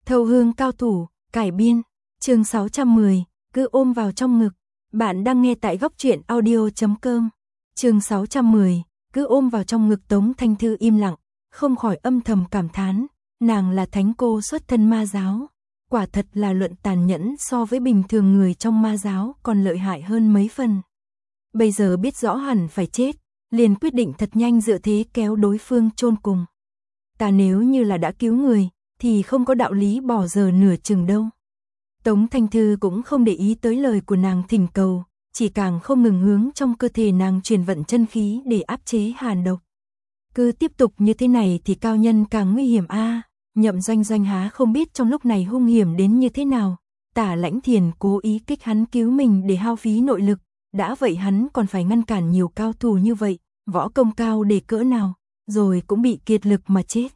Thâu hương cao thủ, cải biên, chương 610, cứ ôm vào trong ngực. Bạn đang nghe tại góc truyện audio.com. Chương 610, cứ ôm vào trong ngực. Tống Thanh Thư im lặng, không khỏi âm thầm cảm thán, nàng là thánh cô xuất thân ma giáo, quả thật là luận tàn nhẫn so với bình thường người trong ma giáo còn lợi hại hơn mấy phần. Bây giờ biết rõ hẳn phải chết, liền quyết định thật nhanh dựa thế kéo đối phương chôn cùng. Ta nếu như là đã cứu người, thì không có đạo lý bỏ giờ nửa chừng đâu. Tống Thanh Thư cũng không để ý tới lời của nàng thỉnh cầu, chỉ càng không ngừng hướng trong cơ thể nàng truyền vận chân khí để áp chế hàn độc. Cứ tiếp tục như thế này thì cao nhân càng nguy hiểm a. Nhậm Doanh Doanh há không biết trong lúc này hung hiểm đến như thế nào. Tả Lãnh Thiền cố ý kích hắn cứu mình để hao phí nội lực, đã vậy hắn còn phải ngăn cản nhiều cao thủ như vậy, võ công cao để cỡ nào, rồi cũng bị kiệt lực mà chết.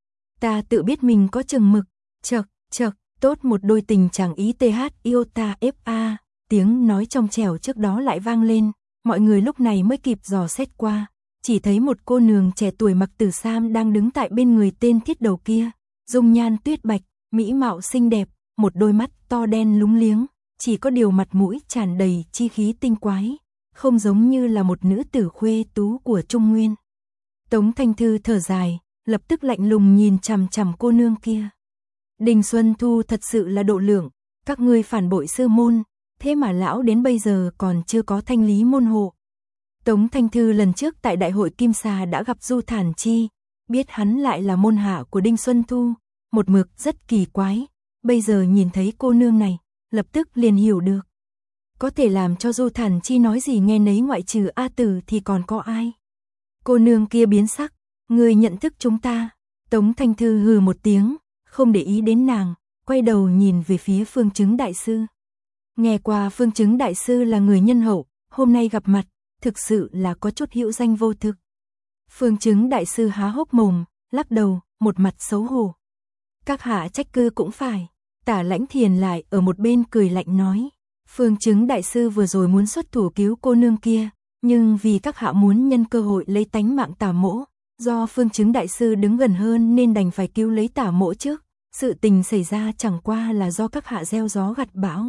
Ta tự biết mình có chừng mực, chậc, tốt một đôi tình chẳng ý TH Iota FA, tiếng nói trong trẻo trước đó lại vang lên, mọi người lúc này mới kịp dò xét qua, chỉ thấy một cô nương trẻ tuổi mặc tử sam đang đứng tại bên người tên thiết đầu kia, dung nhan tuyết bạch, mỹ mạo xinh đẹp, một đôi mắt to đen lúng liếng, chỉ có điều mặt mũi tràn đầy chi khí tinh quái, không giống như là một nữ tử khuê tú của Trung Nguyên. Tống Thanh Thư thở dài, lập tức lạnh lùng nhìn chằm chằm cô nương kia. Đình Xuân Thu thật sự là độ lượng, các ngươi phản bội sư môn, thế mà lão đến bây giờ còn chưa có thanh lý môn hộ. Tống Thanh Thư lần trước tại đại hội Kim Xà đã gặp Du Thản Chi, biết hắn lại là môn hạ của Đinh Xuân Thu, một mực rất kỳ quái, bây giờ nhìn thấy cô nương này, lập tức liền hiểu được. Có thể làm cho Du Thản Chi nói gì nghe nấy, ngoại trừ A Tử thì còn có ai. Cô nương kia biến sắc, người nhận thức chúng ta. Tống Thanh Thư hừ một tiếng, không để ý đến nàng, quay đầu nhìn về phía Phương Chứng Đại Sư. Nghe qua Phương Chứng Đại Sư là người nhân hậu, hôm nay gặp mặt, thực sự là có chút hữu danh vô thực. Phương Chứng Đại Sư há hốc mồm, lắc đầu, một mặt xấu hổ. Các hạ trách cứ cũng phải. Tả Lãnh Thiền lại ở một bên cười lạnh nói, Phương Chứng Đại Sư vừa rồi muốn xuất thủ cứu cô nương kia, nhưng vì các hạ muốn nhân cơ hội lấy tánh mạng Tả Mỗ, do Phương Chứng Đại Sư đứng gần hơn nên đành phải cứu lấy Tả Mỗ trước. Sự tình xảy ra chẳng qua là do các hạ gieo gió gặt bão.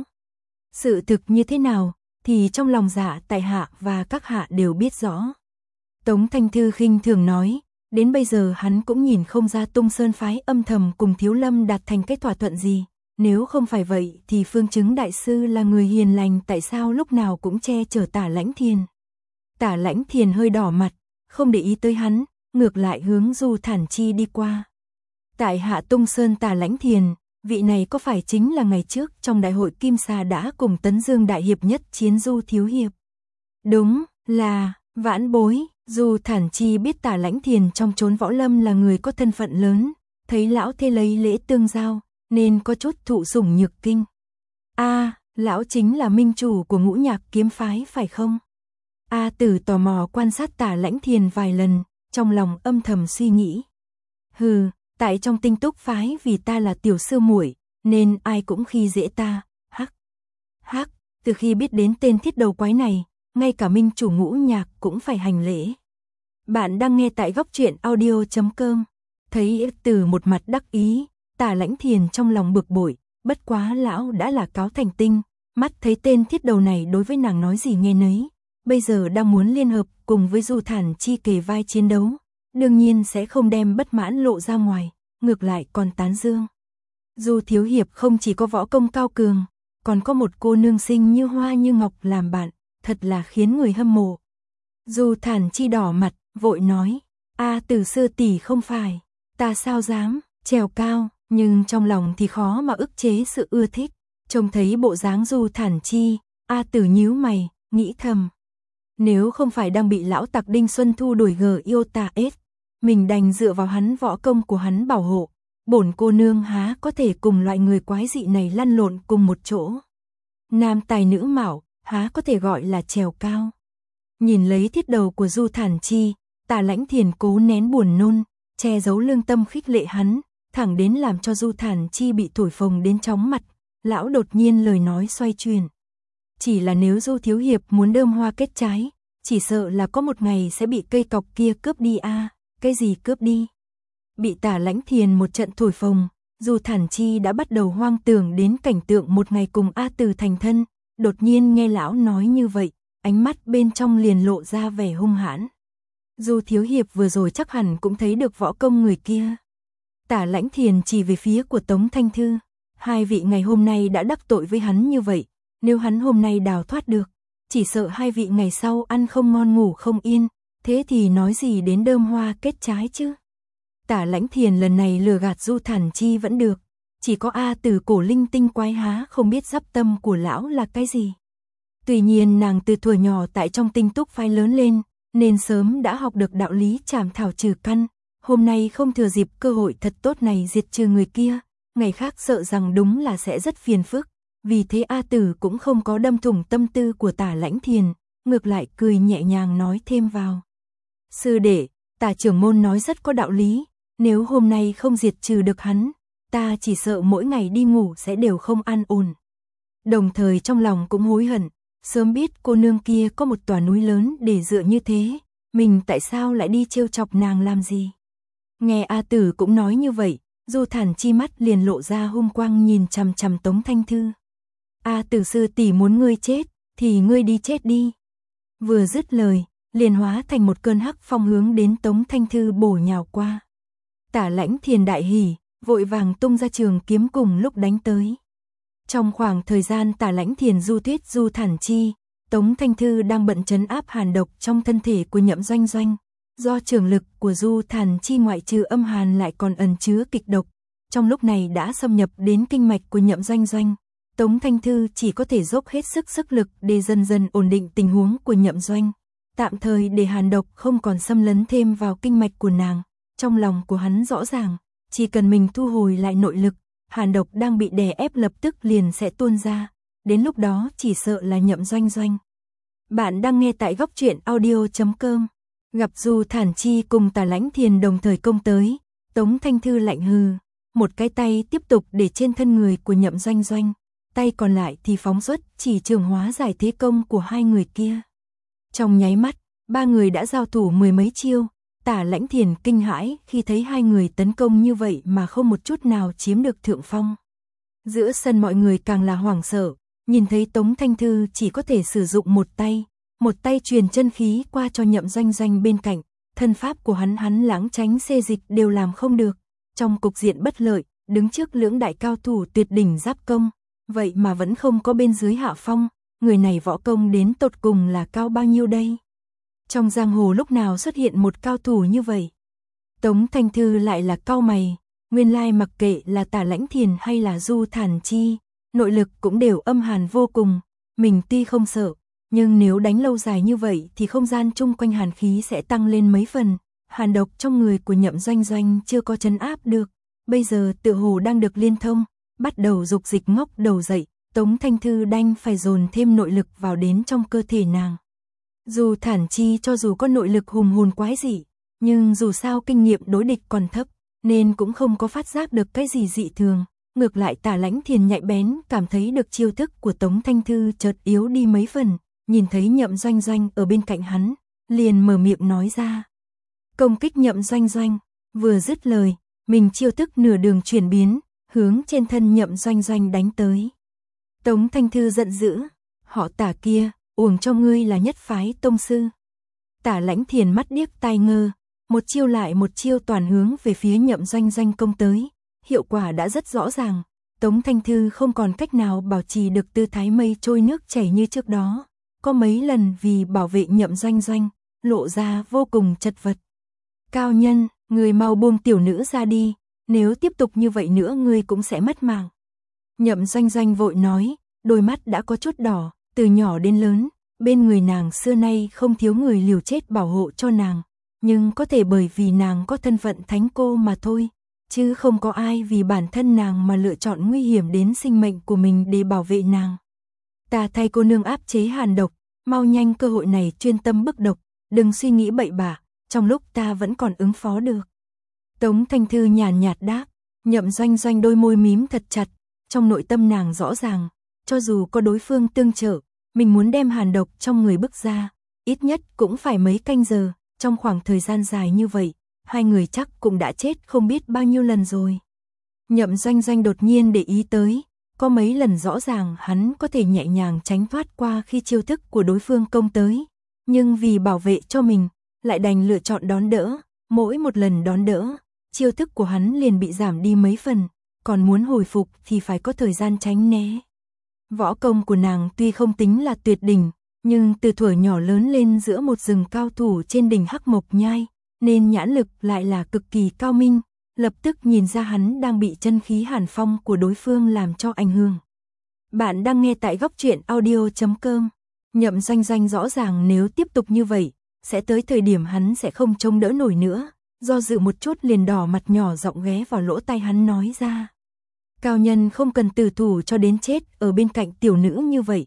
Sự thực như thế nào thì trong lòng dạ tại hạ và các hạ đều biết rõ. Tống Thanh Thư khinh thường nói, đến bây giờ hắn cũng nhìn không ra Tung Sơn phái âm thầm cùng Thiếu Lâm đạt thành cái thỏa thuận gì. Nếu không phải vậy thì Phương Chứng Đại Sư là người hiền lành, tại sao lúc nào cũng che chở Tả Lãnh Thiền. Tả Lãnh Thiền hơi đỏ mặt, không để ý tới hắn, ngược lại hướng Du Thản Chi đi qua. Tại hạ Tung Sơn Tả Lãnh Thiền, vị này có phải chính là ngày trước trong đại hội Kim Xà đã cùng Tấn Dương Đại Hiệp nhất chiến Du Thiếu Hiệp? Đúng là, vãn bối. Du Thản Chi biết Tả Lãnh Thiền trong chốn võ lâm là người có thân phận lớn, thấy lão thế lấy lễ tương giao, nên có chút thụ sủng nhược kinh. Lão chính là minh chủ của Ngũ Nhạc kiếm phái phải không? A Tử tò mò quan sát Tả Lãnh Thiền vài lần, trong lòng âm thầm suy nghĩ. Hừ, tại trong Tinh Túc phái vì ta là tiểu sư muội, nên ai cũng khi dễ ta. Hắc, từ khi biết đến tên thiết đầu quái này, ngay cả minh chủ Ngũ Nhạc cũng phải hành lễ. Bạn đang nghe tại góc truyện audio.com. Thấy Tử một mặt đắc ý, Tả Lãnh Thiền trong lòng bực bội, bất quá lão đã là cáo thành tinh, mắt thấy tên thiết đầu này đối với nàng nói gì nghe nấy, bây giờ đang muốn liên hợp cùng với Du Thản Chi kề vai chiến đấu, đương nhiên sẽ không đem bất mãn lộ ra ngoài, ngược lại còn tán dương. Du Thiếu Hiệp không chỉ có võ công cao cường, còn có một cô nương xinh như hoa như ngọc làm bạn, thật là khiến người hâm mộ. Du Thản Chi đỏ mặt, vội nói, Tử sư tỷ không phải, ta sao dám, trèo cao, nhưng trong lòng thì khó mà ức chế sự ưa thích. Trông thấy bộ dáng Du Thản Chi, Tử nhíu mày, nghĩ thầm. Nếu không phải đang bị lão tặc Đinh Xuân Thu đuổi Iota S, mình đành dựa vào hắn võ công của hắn bảo hộ, bổn cô nương há có thể cùng loại người quái dị này lăn lộn cùng một chỗ. Nam tài nữ mạo, há có thể gọi là trèo cao. Nhìn lấy thiết đầu của Du Thản Chi, Tả Lãnh Thiền cố nén buồn nôn, che giấu lương tâm khích lệ hắn, thẳng đến làm cho Du Thản Chi bị thổi phồng đến chóng mặt, lão đột nhiên lời nói xoay chuyển. Chỉ là nếu Du Thiếu Hiệp muốn đơm hoa kết trái, chỉ sợ là có một ngày sẽ bị cây cọc kia cướp đi. Cái gì cướp đi? Bị Tả Lãnh Thiền một trận thổi phồng, Du Thản Chi đã bắt đầu hoang tưởng đến cảnh tượng một ngày cùng A Từ thành thân, đột nhiên nghe lão nói như vậy, ánh mắt bên trong liền lộ ra vẻ hung hãn. Du thiếu hiệp vừa rồi chắc hẳn cũng thấy được võ công người kia. Tả Lãnh Thiền chỉ về phía của Tống Thanh Thư, hai vị ngày hôm nay đã đắc tội với hắn như vậy, nếu hắn hôm nay đào thoát được, chỉ sợ hai vị ngày sau ăn không ngon ngủ không yên, thế thì nói gì đến đơm hoa kết trái chứ. Tả Lãnh Thiền lần này lừa gạt Du Thản Chi vẫn được, chỉ có A Từ cổ linh tinh quái há không biết giáp tâm của lão là cái gì. Tuy nhiên nàng từ thuở nhỏ tại trong Tinh Túc phái lớn lên, nên sớm đã học được đạo lý trảm thảo trừ căn, hôm nay không thừa dịp cơ hội thật tốt này diệt trừ người kia, ngày khác sợ rằng đúng là sẽ rất phiền phức, vì thế A Tử cũng không có đâm thủng tâm tư của Tả Lãnh Thiền, ngược lại cười nhẹ nhàng nói thêm vào. Sư đệ, Tả trưởng môn nói rất có đạo lý, nếu hôm nay không diệt trừ được hắn, ta chỉ sợ mỗi ngày đi ngủ sẽ đều không an ổn. Đồng thời trong lòng cũng hối hận, sớm biết cô nương kia có một tòa núi lớn để dựa như thế, mình tại sao lại đi trêu chọc nàng làm gì. Nghe A Tử cũng nói như vậy, Du Thản Chi mắt liền lộ ra hung quang nhìn chằm chằm Tống Thanh Thư. A Tử sư tỷ muốn ngươi chết, thì ngươi đi chết đi. Vừa dứt lời, liền hóa thành một cơn hắc phong hướng đến Tống Thanh Thư bổ nhào qua. Tả Lãnh Thiền đại hỉ, vội vàng tung ra trường kiếm cùng lúc đánh tới. Trong khoảng thời gian Tả Lãnh Thiền du thuyết Du Thản Chi, Tống Thanh Thư đang bận trấn áp hàn độc trong thân thể của Nhậm Doanh Doanh. Do trường lực của Du Thản Chi ngoại trừ âm hàn lại còn ẩn chứa kịch độc, trong lúc này đã xâm nhập đến kinh mạch của Nhậm Doanh Doanh. Tống Thanh Thư chỉ có thể dốc hết sức lực để dần dần ổn định tình huống của Nhậm Doanh, tạm thời để hàn độc không còn xâm lấn thêm vào kinh mạch của nàng. Trong lòng của hắn rõ ràng, chỉ cần mình thu hồi lại nội lực, hàn độc đang bị đè ép lập tức liền sẽ tuôn ra, đến lúc đó chỉ sợ là Nhậm Doanh Doanh. Bạn đang nghe tại góc truyện audio.com. Gặp Du Thản Chi cùng Tả Lãnh Thiền đồng thời công tới, Tống Thanh Thư lạnh hừ, một cái tay tiếp tục để trên thân người của Nhậm Doanh Doanh, tay còn lại thì phóng xuất chỉ trường hóa giải thế công của hai người kia. Trong nháy mắt, ba người đã giao thủ mười mấy chiêu, Tả Lãnh Thiền kinh hãi khi thấy hai người tấn công như vậy mà không một chút nào chiếm được thượng phong. Giữa sân mọi người càng là hoảng sợ, nhìn thấy Tống Thanh Thư chỉ có thể sử dụng một tay truyền chân khí qua cho Nhậm Doanh Doanh bên cạnh, thân pháp của hắn lãng tránh xê dịch đều làm không được. Trong cục diện bất lợi, đứng trước lưỡng đại cao thủ tuyệt đỉnh giáp công, vậy mà vẫn không có bên dưới hạ phong, người này võ công đến tột cùng là cao bao nhiêu đây? Trong giang hồ lúc nào xuất hiện một cao thủ như vậy? Tống Thanh Thư lại là cau mày, nguyên lai mặc kệ là Tả Lãnh Thiền hay là Du Thản Chi, nội lực cũng đều âm hàn vô cùng, mình tuy không sợ, nhưng nếu đánh lâu dài như vậy thì không gian chung quanh hàn khí sẽ tăng lên mấy phần, hàn độc trong người của Nhậm Doanh Doanh chưa có trấn áp được, bây giờ tựa hồ đang được liên thông, bắt đầu dục dịch ngóc đầu dậy, Tống Thanh Thư đành phải dồn thêm nội lực vào đến trong cơ thể nàng. Dù Thản Chi cho dù có nội lực hùng hồn quái dị, nhưng dù sao kinh nghiệm đối địch còn thấp, nên cũng không có phát giác được cái gì dị thường. Ngược lại Tả Lãnh Thiền nhạy bén cảm thấy được chiêu thức của Tống Thanh Thư chợt yếu đi mấy phần, nhìn thấy Nhậm Doanh Doanh ở bên cạnh hắn, liền mở miệng nói ra. Công kích Nhậm Doanh Doanh, vừa dứt lời, mình chiêu thức nửa đường chuyển biến, hướng trên thân Nhậm Doanh Doanh đánh tới. Tống Thanh Thư giận dữ, họ Tả kia, uổng cho ngươi là nhất phái tông sư. Tả Lãnh Thiền mắt điếc tai ngơ, một chiêu lại một chiêu toàn hướng về phía Nhậm Doanh Doanh công tới, hiệu quả đã rất rõ ràng, Tống Thanh Thư không còn cách nào bảo trì được tư thái mây trôi nước chảy như trước đó, có mấy lần vì bảo vệ Nhậm Doanh Doanh, lộ ra vô cùng chật vật. Cao nhân, người mau buông tiểu nữ ra đi, nếu tiếp tục như vậy nữa ngươi cũng sẽ mất mạng. Nhậm Doanh Doanh vội nói, đôi mắt đã có chút đỏ, từ nhỏ đến lớn, bên người nàng xưa nay không thiếu người liều chết bảo hộ cho nàng, nhưng có thể bởi vì nàng có thân phận thánh cô mà thôi, chứ không có ai vì bản thân nàng mà lựa chọn nguy hiểm đến sinh mệnh của mình để bảo vệ nàng. Ta thay cô nương áp chế hàn độc, mau nhanh cơ hội này chuyên tâm bức độc, đừng suy nghĩ bậy bạ, trong lúc ta vẫn còn ứng phó được. Tống Thanh Thư nhàn nhạt đáp, Nhậm Doanh Doanh đôi môi mím thật chặt, trong nội tâm nàng rõ ràng, cho dù có đối phương tương trợ, mình muốn đem hàn độc trong người bức ra, ít nhất cũng phải mấy canh giờ, trong khoảng thời gian dài như vậy, hai người chắc cũng đã chết không biết bao nhiêu lần rồi. Nhậm Doanh Doanh đột nhiên để ý tới, có mấy lần rõ ràng hắn có thể nhẹ nhàng tránh thoát qua khi chiêu thức của đối phương công tới, nhưng vì bảo vệ cho mình, lại đành lựa chọn đón đỡ, mỗi một lần đón đỡ, chiêu thức của hắn liền bị giảm đi mấy phần, còn muốn hồi phục thì phải có thời gian tránh né. Võ công của nàng tuy không tính là tuyệt đỉnh, nhưng từ thuở nhỏ lớn lên giữa một rừng cao thủ trên đỉnh Hắc Mộc Nhai, nên nhãn lực lại là cực kỳ cao minh, lập tức nhìn ra hắn đang bị chân khí hàn phong của đối phương làm cho ảnh hưởng. Bạn đang nghe tại góc truyện audio.com. Nhậm Doanh Doanh rõ ràng nếu tiếp tục như vậy, sẽ tới thời điểm hắn sẽ không chống đỡ nổi nữa, do dự một chút liền đỏ mặt nhỏ giọng ghé vào lỗ tai hắn nói ra. Cao nhân không cần tử thủ cho đến chết ở bên cạnh tiểu nữ như vậy,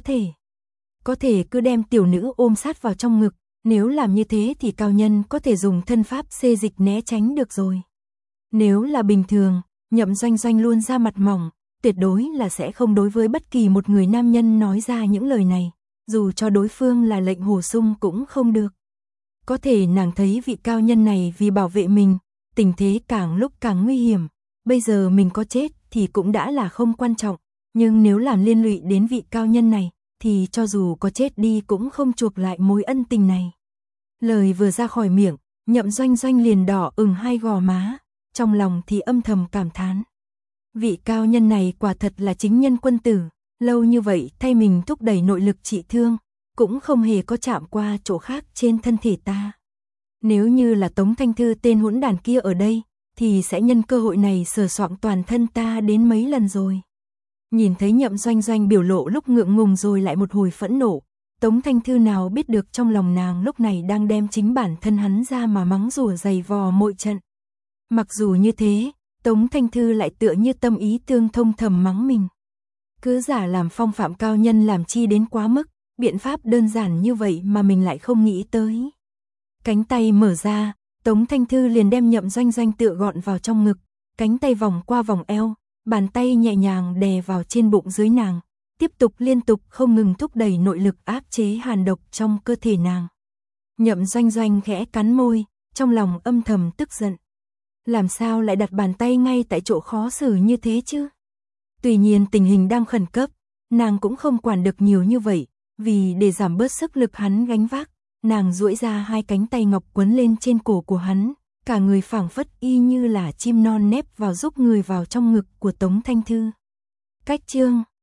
có thể cứ đem tiểu nữ ôm sát vào trong ngực, nếu làm như thế thì cao nhân có thể dùng thân pháp xê dịch né tránh được rồi. Nếu là bình thường, Nhậm Doanh Doanh luôn ra mặt mỏng, tuyệt đối là sẽ không đối với bất kỳ một người nam nhân nói ra những lời này, dù cho đối phương là lệnh hồ sung cũng không được. Có thể nàng thấy vị cao nhân này vì bảo vệ mình, tình thế càng lúc càng nguy hiểm, bây giờ mình có chết thì cũng đã là không quan trọng, nhưng nếu làm liên lụy đến vị cao nhân này, thì cho dù có chết đi cũng không chuộc lại mối ân tình này. Lời vừa ra khỏi miệng, Nhậm Doanh Doanh liền đỏ ửng hai gò má, trong lòng thì âm thầm cảm thán. Vị cao nhân này quả thật là chính nhân quân tử, lâu như vậy thay mình thúc đẩy nội lực trị thương, cũng không hề có chạm qua chỗ khác trên thân thể ta. Nếu như là Tống Thanh Thư tên hỗn đàn kia ở đây, thì sẽ nhân cơ hội này sờ soạng toàn thân ta đến mấy lần rồi. Nhìn thấy Nhậm Doanh Doanh biểu lộ lúc ngượng ngùng rồi lại một hồi phẫn nộ, Tống Thanh Thư nào biết được trong lòng nàng lúc này đang đem chính bản thân hắn ra mà mắng rủa giày vò mọi trận. Mặc dù như thế, Tống Thanh Thư lại tựa như tâm ý tương thông thầm mắng mình. Cứ giả làm phong phạm cao nhân làm chi đến quá mức, biện pháp đơn giản như vậy mà mình lại không nghĩ tới. Cánh tay mở ra, Tống Thanh Thư liền đem Nhậm Doanh Doanh tựa gọn vào trong ngực, cánh tay vòng qua vòng eo, bàn tay nhẹ nhàng đè vào trên bụng dưới nàng, tiếp tục liên tục không ngừng thúc đẩy nội lực áp chế hàn độc trong cơ thể nàng. Nhậm Doanh Doanh khẽ cắn môi, trong lòng âm thầm tức giận. Làm sao lại đặt bàn tay ngay tại chỗ khó xử như thế chứ? Tuy nhiên tình hình đang khẩn cấp, nàng cũng không quản được nhiều như vậy, vì để giảm bớt sức lực hắn gánh vác, nàng duỗi ra hai cánh tay ngọc quấn lên trên cổ của hắn, cả người phảng phất y như là chim non nép vào giúp người vào trong ngực của Tống Thanh Thư. Cách chương